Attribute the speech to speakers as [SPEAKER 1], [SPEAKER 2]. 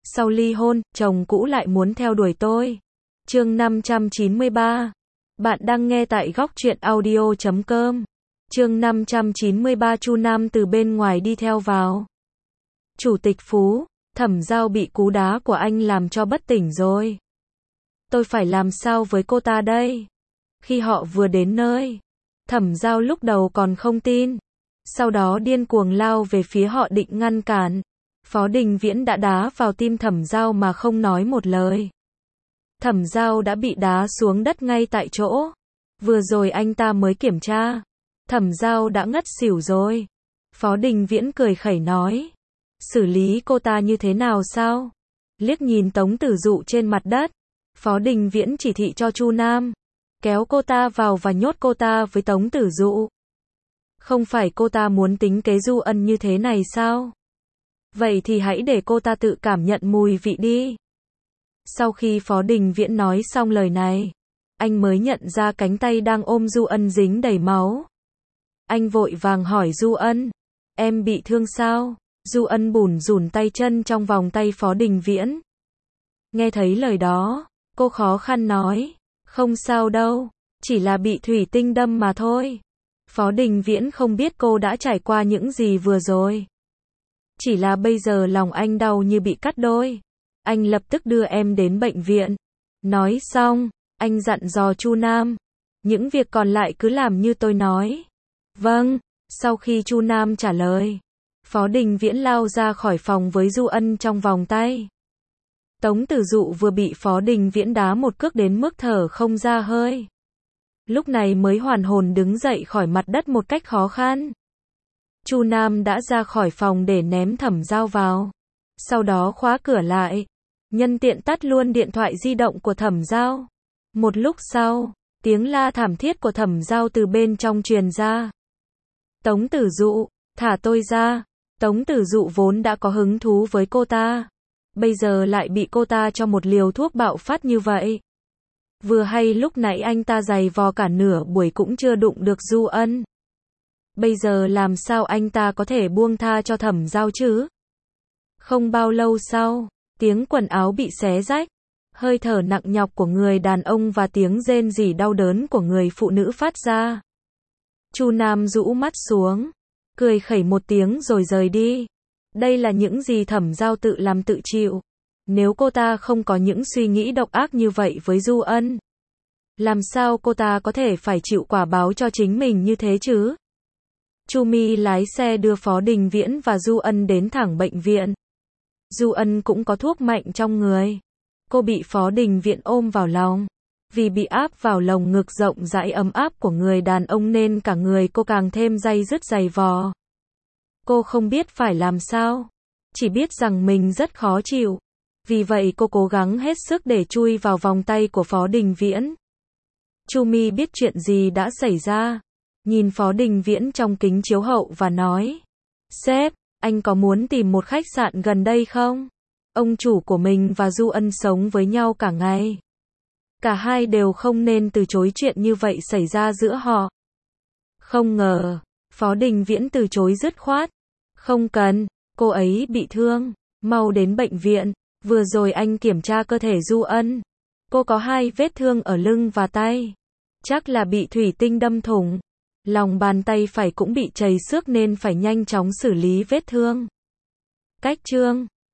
[SPEAKER 1] Sau ly hôn, chồng cũ lại muốn theo đuổi tôi. Chương 593. Bạn đang nghe tại góc truyện audio.com. Chương 593. Chu Nam từ bên ngoài đi theo vào. Chủ tịch Phú, Thẩm Giao bị cú đá của anh làm cho bất tỉnh rồi. Tôi phải làm sao với cô ta đây? Khi họ vừa đến nơi, Thẩm Giao lúc đầu còn không tin, sau đó điên cuồng lao về phía họ định ngăn cản. Phó Đình Viễn đã đá vào tim Thẩm Giao mà không nói một lời. Thẩm Giao đã bị đá xuống đất ngay tại chỗ. Vừa rồi anh ta mới kiểm tra, Thẩm Giao đã ngất xỉu rồi. Phó Đình Viễn cười khẩy nói, xử lý cô ta như thế nào sao? Liếc nhìn Tống Tử Dụ trên mặt đất, Phó Đình Viễn chỉ thị cho Chu Nam, kéo cô ta vào và nhốt cô ta với Tống Tử Dụ. Không phải cô ta muốn tính kế Du Ân như thế này sao? Vậy thì hãy để cô ta tự cảm nhận mùi vị đi. Sau khi Phó Đình Viễn nói xong lời này, anh mới nhận ra cánh tay đang ôm Du Ân dính đầy máu. Anh vội vàng hỏi Du Ân, em bị thương sao? Du Ân bủn rủn tay chân trong vòng tay Phó Đình Viễn. Nghe thấy lời đó, cô khó khăn nói, không sao đâu, chỉ là bị thủy tinh đâm mà thôi. Phó Đình Viễn không biết cô đã trải qua những gì vừa rồi. Chỉ là bây giờ lòng anh đau như bị cắt đôi. Anh lập tức đưa em đến bệnh viện. Nói xong, anh dặn dò Chu Nam, những việc còn lại cứ làm như tôi nói. Vâng. Sau khi Chu Nam trả lời, Phó Đình Viễn lao ra khỏi phòng với Du Ân trong vòng tay. Tống Tử Dụ vừa bị Phó Đình Viễn đá một cước đến mức thở không ra hơi. Lúc này mới hoàn hồn đứng dậy khỏi mặt đất một cách khó khăn. Chu Nam đã ra khỏi phòng để ném Thẩm Giao vào. Sau đó khóa cửa lại. Nhân tiện tắt luôn điện thoại di động của Thẩm Giao. Một lúc sau, tiếng la thảm thiết của Thẩm Giao từ bên trong truyền ra. Tống Tử Dụ, thả tôi ra. Tống Tử Dụ vốn đã có hứng thú với cô ta. Bây giờ lại bị cô ta cho một liều thuốc bạo phát như vậy. Vừa hay lúc nãy anh ta giày vò cả nửa buổi cũng chưa đụng được Du Ân. Bây giờ làm sao anh ta có thể buông tha cho Thẩm Giao chứ? Không bao lâu sau, tiếng quần áo bị xé rách, hơi thở nặng nhọc của người đàn ông và tiếng rên rỉ đau đớn của người phụ nữ phát ra. Chu Nam rũ mắt xuống, cười khẩy một tiếng rồi rời đi. Đây là những gì Thẩm Giao tự làm tự chịu. Nếu cô ta không có những suy nghĩ độc ác như vậy với Du Ân, làm sao cô ta có thể phải chịu quả báo cho chính mình như thế chứ? Chu Mi lái xe đưa Phó Đình Viễn và Du Ân đến thẳng bệnh viện. Du Ân cũng có thuốc mạnh trong người. Cô bị Phó Đình Viễn ôm vào lòng. Vì bị áp vào lồng ngực rộng rãi ấm áp của người đàn ông nên cả người cô càng thêm day dứt dày vò. Cô không biết phải làm sao. Chỉ biết rằng mình rất khó chịu. Vì vậy cô cố gắng hết sức để chui vào vòng tay của Phó Đình Viễn. Chu Mi biết chuyện gì đã xảy ra. Nhìn Phó Đình Viễn trong kính chiếu hậu và nói, sếp, anh có muốn tìm một khách sạn gần đây không? Ông chủ của mình và Du Ân sống với nhau cả ngày. Cả hai đều không nên từ chối chuyện như vậy xảy ra giữa họ. Không ngờ, Phó Đình Viễn từ chối dứt khoát. Không cần, cô ấy bị thương, mau đến bệnh viện. Vừa rồi anh kiểm tra cơ thể Du Ân. Cô có 2 vết thương ở lưng và tay. Chắc là bị thủy tinh đâm thủng. Lòng bàn tay phải cũng bị trầy xước nên phải nhanh chóng xử lý vết thương. Cách chương